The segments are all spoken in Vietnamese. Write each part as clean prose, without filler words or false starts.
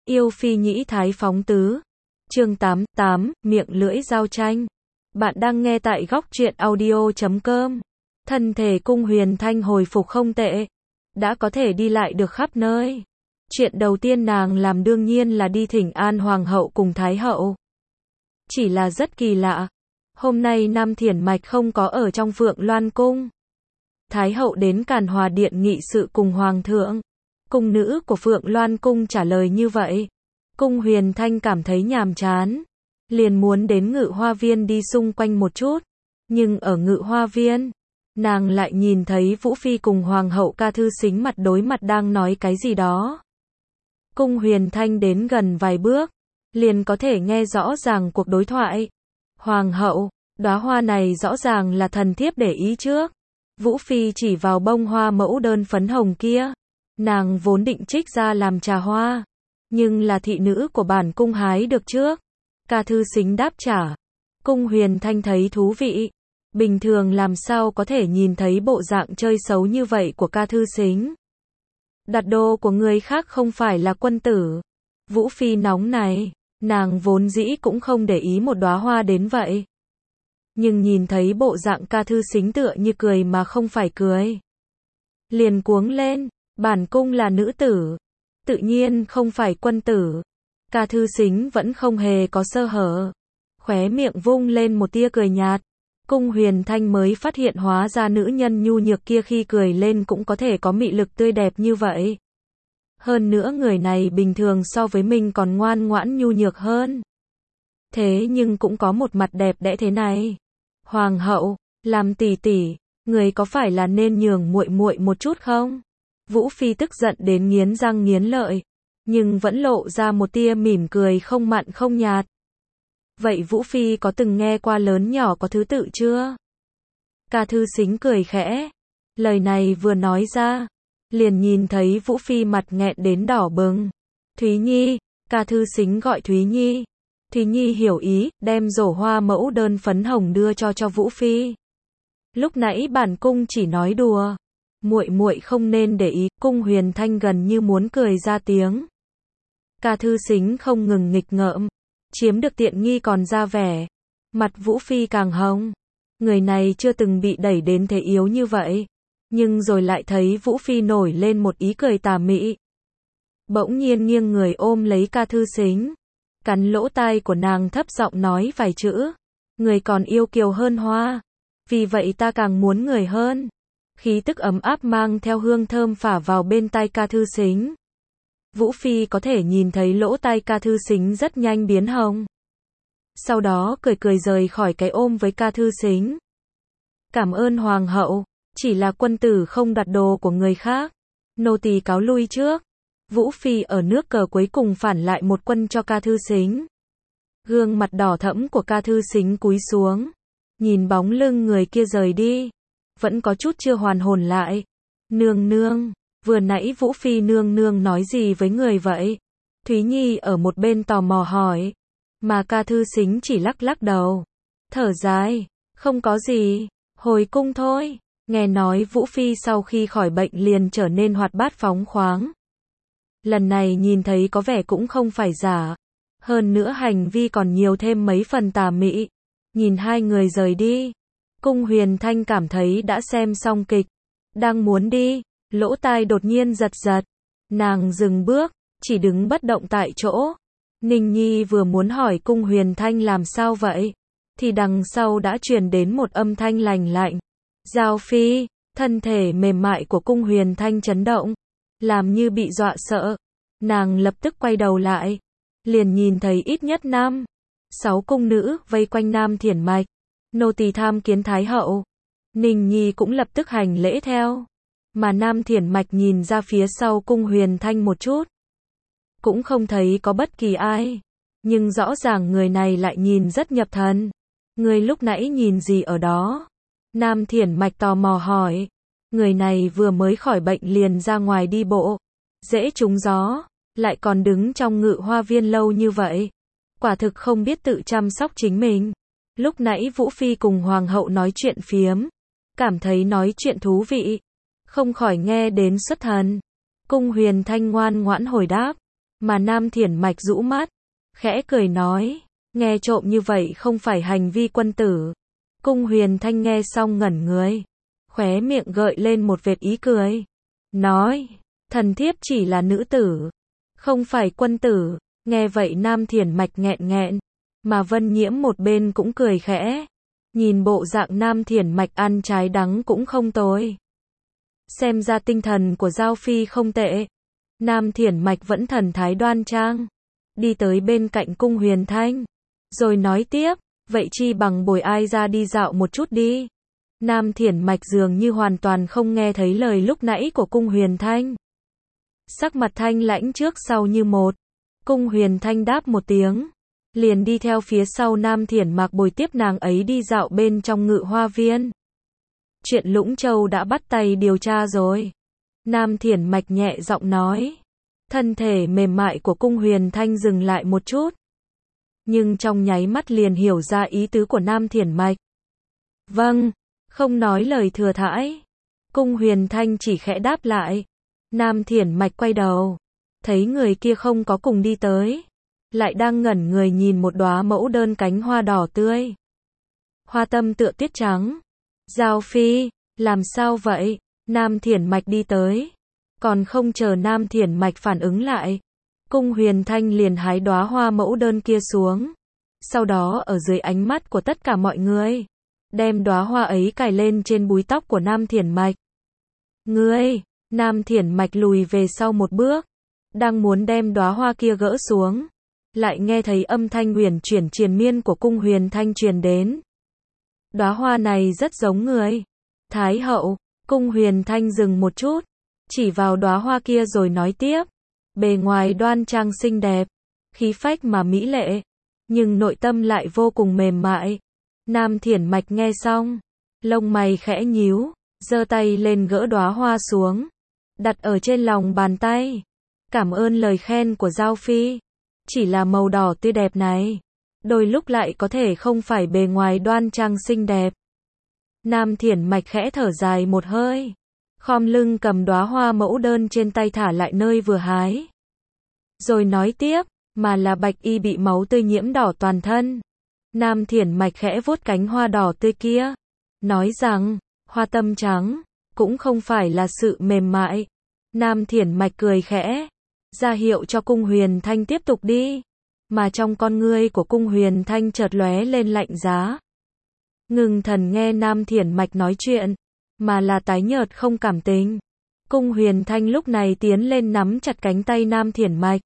Yêu phi nhĩ thái phóng tứ. Chương 88, miệng lưỡi giao tranh. Bạn đang nghe tại góc truyện audio.com. Thân thể Cung Huyền Thanh hồi phục không tệ, đã có thể đi lại được khắp nơi. Chuyện đầu tiên nàng làm đương nhiên là đi thỉnh an hoàng hậu cùng thái hậu. Chỉ là rất kỳ lạ, hôm nay Nam Thiển Mạch không có ở trong Phượng Loan cung. Thái hậu đến Càn Hòa điện nghị sự cùng hoàng thượng. Cung nữ của Phượng Loan cung trả lời như vậy. Cung Huyền Thanh cảm thấy nhàm chán, liền muốn đến Ngự Hoa viên đi xung quanh một chút. Nhưng ở Ngự Hoa viên, nàng lại nhìn thấy Vũ Phi cùng hoàng hậu Ca Thư Sính mặt đối mặt đang nói cái gì đó. Cung Huyền Thanh đến gần vài bước, liền có thể nghe rõ ràng cuộc đối thoại. Hoàng hậu, đóa hoa này rõ ràng là thần thiếp để ý trước. Vũ Phi chỉ vào bông hoa mẫu đơn phấn hồng kia. Nàng vốn định trích ra làm trà hoa, nhưng là thị nữ của bản cung hái được trước. Ca Thư Sính đáp trả. Cung Huyền Thanh thấy thú vị. Bình thường làm sao có thể nhìn thấy bộ dạng chơi xấu như vậy của Ca Thư Sính. Đặt đồ của người khác không phải là quân tử. Vũ Phi nóng này, nàng vốn dĩ cũng không để ý một đóa hoa đến vậy. Nhưng nhìn thấy bộ dạng Ca Thư Sính tựa như cười mà không phải cười, liền cuống lên. Bản cung là nữ tử, tự nhiên không phải quân tử. Ca Thư Sính vẫn không hề có sơ hở, khóe miệng vung lên một tia cười nhạt. Cung Huyền Thanh mới phát hiện hóa ra nữ nhân nhu nhược kia khi cười lên cũng có thể có mị lực tươi đẹp như vậy. Hơn nữa người này bình thường so với mình còn ngoan ngoãn nhu nhược hơn. Thế nhưng cũng có một mặt đẹp đẽ thế này. Hoàng hậu, làm tỷ tỷ, người có phải là nên nhường muội muội một chút không? Vũ Phi tức giận đến nghiến răng nghiến lợi, nhưng vẫn lộ ra một tia mỉm cười không mặn không nhạt. Vậy Vũ Phi có từng nghe qua lớn nhỏ có thứ tự chưa? Ca Thư Sính cười khẽ. Lời này vừa nói ra, liền nhìn thấy Vũ Phi mặt nghẹn đến đỏ bừng. Thúy Nhi, Ca Thư Sính gọi Thúy Nhi. Thúy Nhi hiểu ý, đem rổ hoa mẫu đơn phấn hồng đưa cho Vũ Phi. Lúc nãy bản cung chỉ nói đùa. Muội muội không nên để ý. Cung Huyền Thanh gần như muốn cười ra tiếng. Ca Thư Sính không ngừng nghịch ngợm, chiếm được tiện nghi còn ra vẻ. Mặt Vũ Phi càng hồng. Người này chưa từng bị đẩy đến thế yếu như vậy, nhưng rồi lại thấy Vũ Phi nổi lên một ý cười tà mị. Bỗng nhiên nghiêng người ôm lấy Ca Thư Sính, cắn lỗ tai của nàng thấp giọng nói vài chữ. Người còn yêu kiều hơn hoa, vì vậy ta càng muốn người hơn. Khí tức ấm áp mang theo hương thơm phả vào bên tai Ca Thư Sính. Vũ Phi có thể nhìn thấy lỗ tai Ca Thư Sính rất nhanh biến hồng. Sau đó cười cười rời khỏi cái ôm với Ca Thư Sính. Cảm ơn hoàng hậu, chỉ là quân tử không đặt đồ của người khác. Nô tỳ cáo lui trước. Vũ Phi ở nước cờ cuối cùng phản lại một quân cho Ca Thư Sính. Gương mặt đỏ thẫm của Ca Thư Sính cúi xuống, nhìn bóng lưng người kia rời đi, vẫn có chút chưa hoàn hồn lại. Nương nương, vừa nãy Vũ Phi nương nương nói gì với người vậy? Thúy Nhi ở một bên tò mò hỏi, mà Ca Thư Sính chỉ lắc lắc đầu, thở dài, không có gì, hồi cung thôi. Nghe nói Vũ Phi sau khi khỏi bệnh liền trở nên hoạt bát phóng khoáng. Lần này nhìn thấy có vẻ cũng không phải giả, hơn nữa hành vi còn nhiều thêm mấy phần tà mị. Nhìn hai người rời đi, Cung Huyền Thanh cảm thấy đã xem xong kịch, đang muốn đi, lỗ tai đột nhiên giật giật. Nàng dừng bước, chỉ đứng bất động tại chỗ. Ninh Nhi vừa muốn hỏi Cung Huyền Thanh làm sao vậy, thì đằng sau đã truyền đến một âm thanh lành lạnh. Giao Phi, thân thể mềm mại của Cung Huyền Thanh chấn động, làm như bị dọa sợ. Nàng lập tức quay đầu lại, liền nhìn thấy ít nhất 5-6 cung nữ vây quanh Nam Thiển Mạch. Nô tỳ tham kiến thái hậu. Ninh Nhi cũng lập tức hành lễ theo. Mà Nam Thiển Mạch nhìn ra phía sau Cung Huyền Thanh một chút, cũng không thấy có bất kỳ ai. Nhưng rõ ràng người này lại nhìn rất nhập thần. Người lúc nãy nhìn gì ở đó? Nam Thiển Mạch tò mò hỏi. Người này vừa mới khỏi bệnh liền ra ngoài đi bộ, dễ trúng gió, lại còn đứng trong Ngự Hoa viên lâu như vậy. Quả thực không biết tự chăm sóc chính mình. Lúc nãy Vũ Phi cùng Hoàng hậu nói chuyện phiếm, cảm thấy nói chuyện thú vị, không khỏi nghe đến xuất thần. Cung Huyền Thanh ngoan ngoãn hồi đáp, Mà Nam Thiển Mạch rũ mắt, khẽ cười nói, nghe trộm như vậy không phải hành vi quân tử. Cung Huyền Thanh nghe xong ngẩn người, khóe miệng gợi lên một vệt ý cười, nói, thần thiếp chỉ là nữ tử, không phải quân tử. Nghe vậy Nam Thiển Mạch nghẹn nghẹn, mà Vân Nhiễm một bên cũng cười khẽ, nhìn bộ dạng Nam Thiển Mạch ăn trái đắng cũng không tồi. Xem ra tinh thần của Giao Phi không tệ. Nam Thiển Mạch vẫn thần thái đoan trang, đi tới bên cạnh Cung Huyền Thanh, rồi nói tiếp, vậy chi bằng bồi ai ra đi dạo một chút đi. Nam Thiển Mạch dường như hoàn toàn không nghe thấy lời lúc nãy của Cung Huyền Thanh. Sắc mặt thanh lãnh trước sau như một. Cung Huyền Thanh đáp một tiếng, liền đi theo phía sau Nam Thiển Mạch bồi tiếp nàng ấy đi dạo bên trong Ngự Hoa Viên. Chuyện Lũng Châu đã bắt tay điều tra rồi. Nam Thiển Mạch nhẹ giọng nói. Thân thể mềm mại của Cung Huyền Thanh dừng lại một chút, nhưng trong nháy mắt liền hiểu ra ý tứ của Nam Thiển Mạch. Vâng, không nói lời thừa thãi. Cung Huyền Thanh chỉ khẽ đáp lại. Nam Thiển Mạch quay đầu, thấy người kia không có cùng đi tới, lại đang ngẩn người nhìn một đóa mẫu đơn cánh hoa đỏ tươi. Hoa tâm tựa tuyết trắng. Giao Phi, làm sao vậy? Nam Thiển Mạch đi tới. Còn không chờ Nam Thiển Mạch phản ứng lại, Cung Huyền Thanh liền hái đóa hoa mẫu đơn kia xuống. Sau đó ở dưới ánh mắt của tất cả mọi người, đem đóa hoa ấy cài lên trên búi tóc của Nam Thiển Mạch. Ngươi, Nam Thiển Mạch lùi về sau một bước, đang muốn đem đóa hoa kia gỡ xuống, lại nghe thấy âm thanh huyền chuyển triền miên của Cung Huyền Thanh truyền đến. Đóa hoa này rất giống người. Thái hậu. Cung Huyền Thanh dừng một chút, chỉ vào đóa hoa kia rồi nói tiếp. Bề ngoài đoan trang xinh đẹp, khí phách mà mỹ lệ, nhưng nội tâm lại vô cùng mềm mại. Nam Thiển Mạch nghe xong, lông mày khẽ nhíu, giơ tay lên gỡ đóa hoa xuống, đặt ở trên lòng bàn tay. Cảm ơn lời khen của Giao Phi. Chỉ là màu đỏ tươi đẹp này, đôi lúc lại có thể không phải bề ngoài đoan trang xinh đẹp. Nam Thiển Mạch khẽ thở dài một hơi, khom lưng cầm đóa hoa mẫu đơn trên tay thả lại nơi vừa hái. Rồi nói tiếp, mà là Bạch Y bị máu tươi nhiễm đỏ toàn thân. Nam Thiển Mạch khẽ vuốt cánh hoa đỏ tươi kia, nói rằng, hoa tâm trắng, cũng không phải là sự mềm mại. Nam Thiển Mạch cười khẽ, ra hiệu cho Cung Huyền Thanh tiếp tục đi, mà trong con ngươi của Cung Huyền Thanh chợt lóe lên lạnh giá. Ngưng thần nghe Nam Thiển Mạch nói chuyện, mà là tái nhợt không cảm tình. Cung Huyền Thanh lúc này tiến lên nắm chặt cánh tay Nam Thiển Mạch.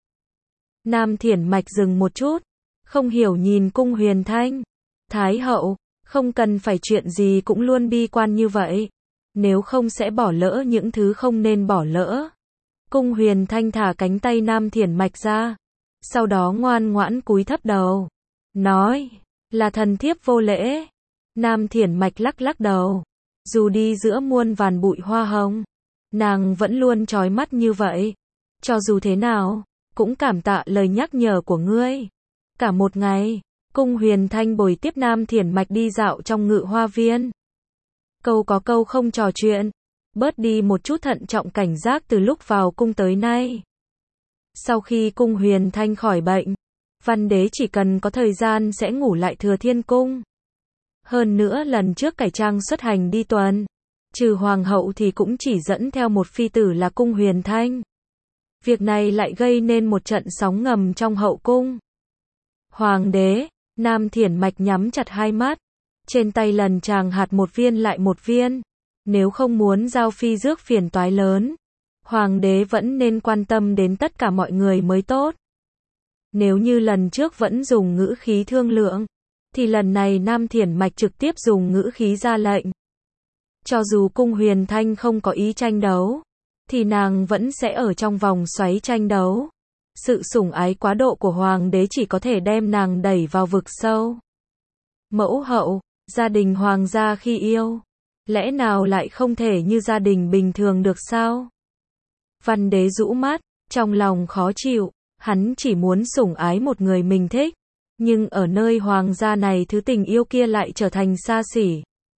Nam Thiển Mạch dừng một chút, không hiểu nhìn Cung Huyền Thanh. Thái hậu, không cần phải chuyện gì cũng luôn bi quan như vậy, nếu không sẽ bỏ lỡ những thứ không nên bỏ lỡ. Cung Huyền Thanh thả cánh tay Nam Thiển Mạch ra, sau đó ngoan ngoãn cúi thấp đầu, nói, là thần thiếp vô lễ. Nam Thiển Mạch lắc lắc đầu, dù đi giữa muôn vàn bụi hoa hồng, nàng vẫn luôn trói mắt như vậy. Cho dù thế nào, cũng cảm tạ lời nhắc nhở của ngươi. Cả một ngày, Cung Huyền Thanh bồi tiếp Nam Thiển Mạch đi dạo trong Ngự Hoa Viên. Câu có câu không trò chuyện, bớt đi một chút thận trọng cảnh giác từ lúc vào cung tới nay. Sau khi Cung Huyền Thanh khỏi bệnh, Văn Đế chỉ cần có thời gian sẽ ngủ lại Thừa Thiên Cung. Hơn nữa lần trước cải trang xuất hành đi tuần, trừ hoàng hậu thì cũng chỉ dẫn theo một phi tử là Cung Huyền Thanh. Việc này lại gây nên một trận sóng ngầm trong hậu cung. Hoàng đế, Nam Thiển Mạch nhắm chặt hai mắt, trên tay lần chàng hạt một viên lại một viên. Nếu không muốn Giao Phi rước phiền toái lớn, hoàng đế vẫn nên quan tâm đến tất cả mọi người mới tốt. Nếu như lần trước vẫn dùng ngữ khí thương lượng, thì lần này Nam Thiển Mạch trực tiếp dùng ngữ khí ra lệnh. Cho dù Cung Huyền Thanh không có ý tranh đấu, thì nàng vẫn sẽ ở trong vòng xoáy tranh đấu. Sự sủng ái quá độ của hoàng đế chỉ có thể đem nàng đẩy vào vực sâu. Mẫu hậu, gia đình hoàng gia khi yêu, lẽ nào lại không thể như gia đình bình thường được sao? Văn Đế rũ mắt, trong lòng khó chịu, hắn chỉ muốn sủng ái một người mình thích, nhưng ở nơi hoàng gia này thứ tình yêu kia lại trở thành xa xỉ.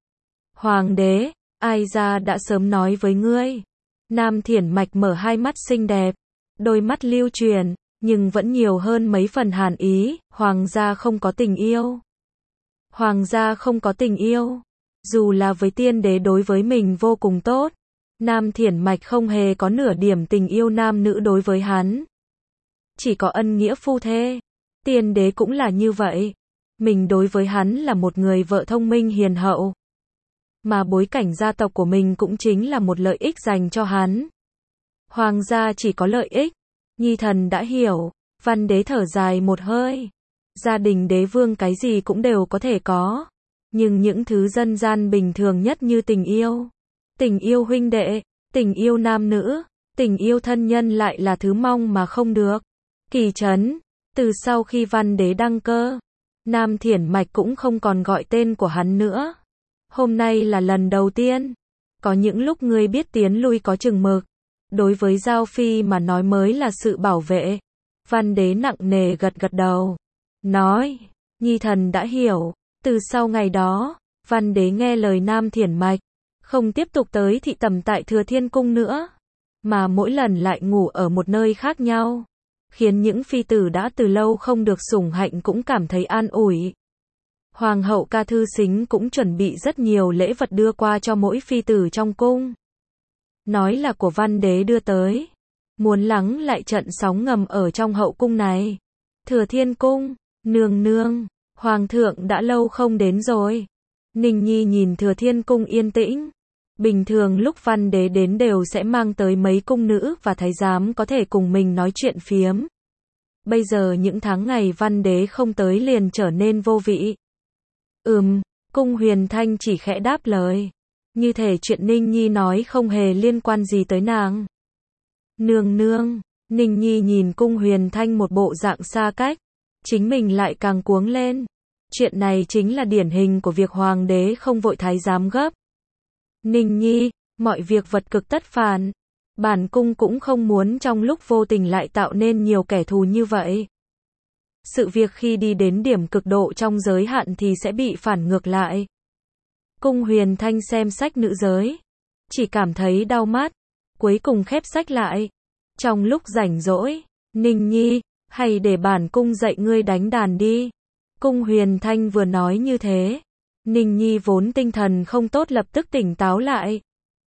Hoàng đế, ai ra đã sớm nói với ngươi. Nam Thiển Mạch mở hai mắt xinh đẹp, đôi mắt lưu truyền, nhưng vẫn nhiều hơn mấy phần hàn ý, hoàng gia không có tình yêu. Hoàng gia không có tình yêu. Dù là với tiên đế đối với mình vô cùng tốt, Nam Thiển Mạch không hề có nửa điểm tình yêu nam nữ đối với hắn. Chỉ có ân nghĩa phu thê. Tiên đế cũng là như vậy. Mình đối với hắn là một người vợ thông minh hiền hậu. Mà bối cảnh gia tộc của mình cũng chính là một lợi ích dành cho hắn. Hoàng gia chỉ có lợi ích. Nhi thần đã hiểu. Văn đế thở dài một hơi. Gia đình đế vương cái gì cũng đều có thể có. Nhưng những thứ dân gian bình thường nhất như tình yêu huynh đệ, tình yêu nam nữ, tình yêu thân nhân lại là thứ mong mà không được. Kỳ trấn, từ sau khi văn đế đăng cơ, Nam Thiển Mạch cũng không còn gọi tên của hắn nữa. Hôm nay là lần đầu tiên. Có những lúc ngươi biết tiến lui có chừng mực. Đối với Giao Phi mà nói mới là sự bảo vệ. Văn đế nặng nề gật gật đầu. Nói, Nhi thần đã hiểu. Từ sau ngày đó, văn đế nghe lời Nam Thiển Mạch. Không tiếp tục tới thị tầm tại Thừa Thiên Cung nữa. Mà mỗi lần lại ngủ ở một nơi khác nhau. Khiến những phi tử đã từ lâu không được sủng hạnh cũng cảm thấy an ủi. Hoàng hậu Ca Thư Sính cũng chuẩn bị rất nhiều lễ vật đưa qua cho mỗi phi tử trong cung. Nói là của văn đế đưa tới. Muốn lắng lại trận sóng ngầm ở trong hậu cung này. Thừa Thiên Cung, nương nương, hoàng thượng đã lâu không đến rồi. Ninh Nhi nhìn Thừa Thiên Cung yên tĩnh. Bình thường lúc văn đế đến đều sẽ mang tới mấy cung nữ và thái giám có thể cùng mình nói chuyện phiếm. Bây giờ những tháng ngày văn đế không tới liền trở nên vô vị. Cung Huyền Thanh chỉ khẽ đáp lời. Như thể chuyện Ninh Nhi nói không hề liên quan gì tới nàng. Nương nương, Ninh Nhi nhìn Cung Huyền Thanh một bộ dạng xa cách. Chính mình lại càng cuống lên. Chuyện này chính là điển hình của việc hoàng đế không vội thái giám gấp. Ninh Nhi, mọi việc vật cực tất phản. Bản cung cũng không muốn trong lúc vô tình lại tạo nên nhiều kẻ thù như vậy. Sự việc khi đi đến điểm cực độ trong giới hạn thì sẽ bị phản ngược lại. Cung Huyền Thanh xem sách nữ giới. Chỉ cảm thấy đau mắt. Cuối cùng khép sách lại. Trong lúc rảnh rỗi, Ninh Nhi, hay để bản cung dạy ngươi đánh đàn đi. Cung Huyền Thanh vừa nói như thế. Ninh Nhi vốn tinh thần không tốt lập tức tỉnh táo lại.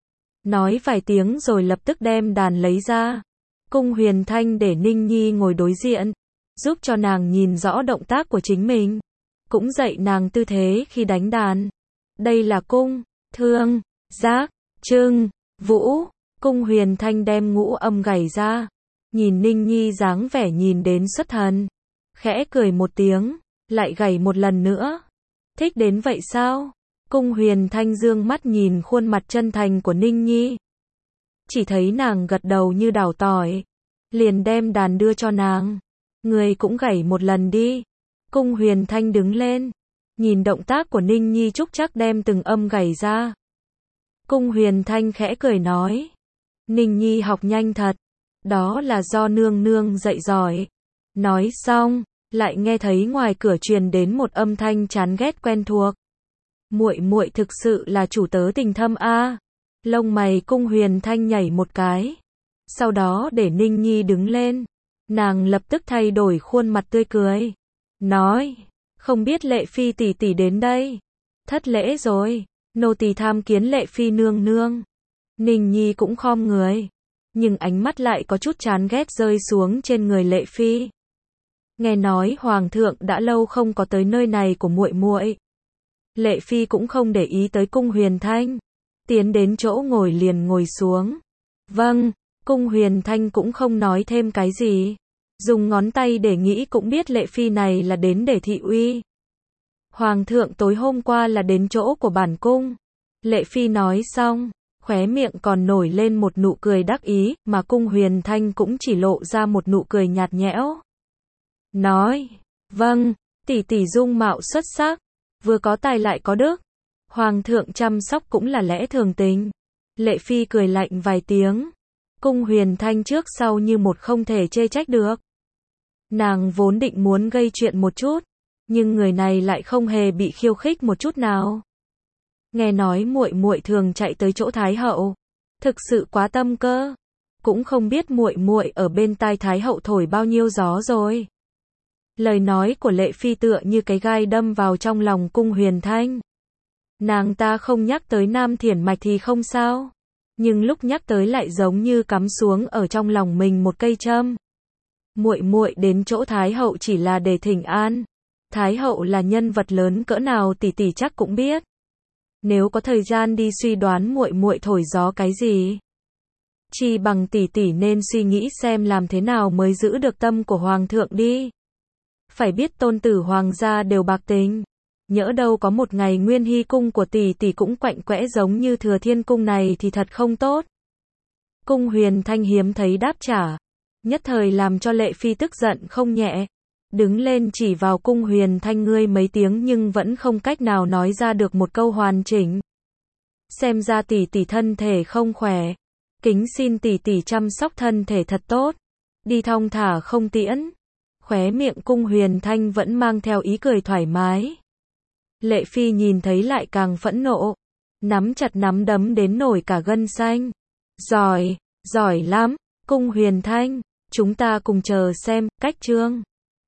Nói vài tiếng rồi lập tức đem đàn lấy ra. Cung Huyền Thanh để Ninh Nhi ngồi đối diện. Giúp cho nàng nhìn rõ động tác của chính mình. Cũng dạy nàng tư thế khi đánh đàn. Đây là cung, thương, giác, trưng, vũ. Cung Huyền Thanh đem ngũ âm gảy ra. Nhìn Ninh Nhi dáng vẻ nhìn đến xuất thần. Khẽ cười một tiếng. Lại gảy một lần nữa. Thích đến vậy sao? Cung Huyền Thanh dương mắt nhìn khuôn mặt chân thành của Ninh Nhi. Chỉ thấy nàng gật đầu như đào tỏi. Liền đem đàn đưa cho nàng. Người cũng gảy một lần đi. Cung Huyền Thanh đứng lên. Nhìn động tác của Ninh Nhi chúc chắc đem từng âm gảy ra. Cung Huyền Thanh khẽ cười nói. Ninh Nhi học nhanh thật. Đó là do nương nương dạy giỏi. Nói xong, lại nghe thấy ngoài cửa truyền đến một âm thanh chán ghét quen thuộc. Muội muội thực sự là chủ tớ tình thâm a. Lông mày Cung Huyền Thanh nhảy một cái. Sau đó để Ninh Nhi đứng lên. Nàng lập tức thay đổi khuôn mặt tươi cười. Nói, không biết Lệ Phi tỷ tỷ đến đây. Thất lễ rồi, nô tỳ tham kiến Lệ Phi nương nương. Ninh Nhi cũng khom người. Nhưng ánh mắt lại có chút chán ghét rơi xuống trên người Lệ Phi. Nghe nói hoàng thượng đã lâu không có tới nơi này của muội muội. Lệ Phi cũng không để ý tới Cung Huyền Thanh. Tiến đến chỗ ngồi liền ngồi xuống. Vâng, Cung Huyền Thanh cũng không nói thêm cái gì. Dùng ngón tay để nghĩ cũng biết Lệ Phi này là đến để thị uy. Hoàng thượng tối hôm qua là đến chỗ của bản cung. Lệ Phi nói xong, khóe miệng còn nổi lên một nụ cười đắc ý, mà Cung Huyền Thanh cũng chỉ lộ ra một nụ cười nhạt nhẽo. Nói, vâng, tỷ tỷ dung mạo xuất sắc, vừa có tài lại có đức. Hoàng thượng chăm sóc cũng là lẽ thường tình. Lệ Phi cười lạnh vài tiếng. Cung Huyền Thanh trước sau như một không thể chê trách được. Nàng vốn định muốn gây chuyện một chút, nhưng người này lại không hề bị khiêu khích một chút nào. Nghe nói muội muội thường chạy tới chỗ Thái hậu, thực sự quá tâm cơ. cũng không biết muội muội ở bên tai Thái hậu thổi bao nhiêu gió rồi. Lời nói của Lệ Phi tựa như cái gai đâm vào trong lòng Cung Huyền Thanh. Nàng ta không nhắc tới Nam Thiển Mạch thì không sao, nhưng lúc nhắc tới lại giống như cắm xuống ở trong lòng mình một cây châm. Muội muội đến chỗ Thái hậu chỉ là để thỉnh an. Thái hậu là nhân vật lớn cỡ nào tỷ tỷ chắc cũng biết. Nếu có thời gian đi suy đoán muội muội thổi gió cái gì, chi bằng tỷ tỷ nên suy nghĩ xem làm thế nào mới giữ được tâm của hoàng thượng đi. Phải biết tôn tử hoàng gia đều bạc tình, nhỡ đâu có một ngày Nguyên Hy cung của tỷ tỷ cũng quạnh quẽ giống như Thừa Thiên cung này thì thật không tốt. Cung Huyền Thanh hiếm thấy đáp trả, nhất thời làm cho Lệ Phi tức giận không nhẹ, đứng lên chỉ vào Cung Huyền Thanh ngươi mấy tiếng nhưng vẫn không cách nào nói ra được một câu hoàn chỉnh. Xem ra tỷ tỷ thân thể không khỏe, kính xin tỷ tỷ chăm sóc thân thể thật tốt, đi thong thả không tiễn. Khóe miệng Cung Huyền Thanh vẫn mang theo ý cười thoải mái. Lệ Phi nhìn thấy lại càng phẫn nộ, nắm chặt nắm đấm đến nổi cả gân xanh. Giỏi, giỏi lắm, Cung Huyền Thanh, chúng ta cùng chờ xem, cách chương.